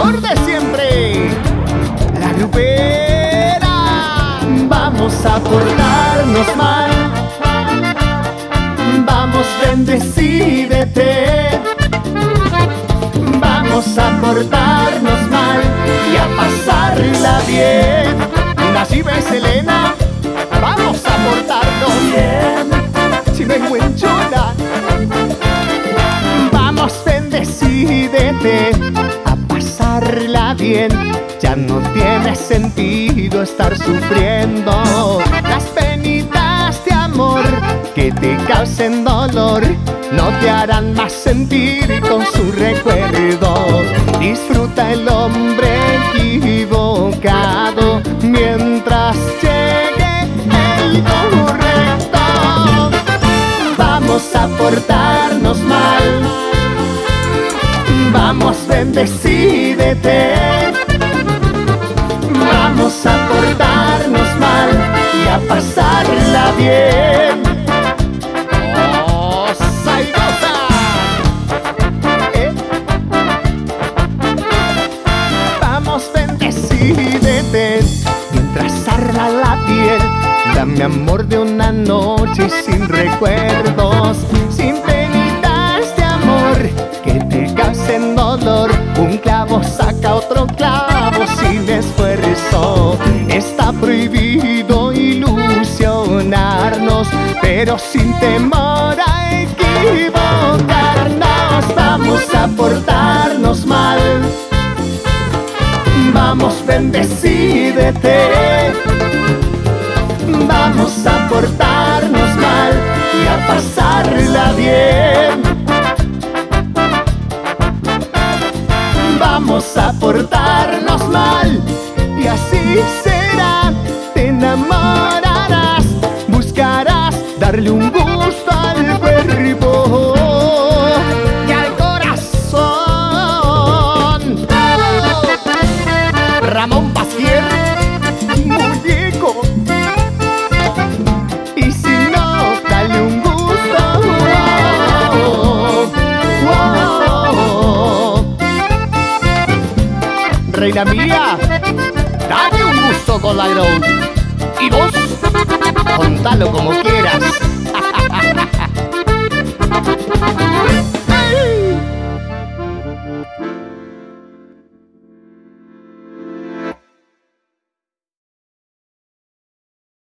amor de siempre, la grupera. Vamos a portarnos mal, vamos, ven, decídete. Vamos a portarnos mal y a pasarla bien. Así ves, Elena, vamos a portarnos bien, sin vergüenza. Vamos, ven, decídete a pasarla bien. Ya no tiene sentido estar sufriendo las penitas de amor que te causen dolor. No te harán más sentir con su recuerdo. Disfruta el hombre equivocado mientras llegue el correcto. Vamos a portarnos mal, vamos, ven, decídete. Vamos a portarnos mal y a pasarla bien. Vamos, ven, decídete. Mientras arda la piel, dame amor de una noche sin recuerdos, sin penitas de amor que te causen dolor. Un clavo saca otro clavo sin esfuerzo. Está prohibido ilusionarnos, pero sin temor a equivocarnos. Vamos a portarnos mal, vamos, ven, decídete. Vamos a portarnos mal y a pasarla bien. Vamos a portarnos mal y así será. Te enamorarás, buscarás darle un gusto al cuerpo y al corazón. Ramón Pasquier, muñeco. Y si no, dale un gusto. Reina mía, dale un gusto con la Iron. Y vos, contalo como quieras.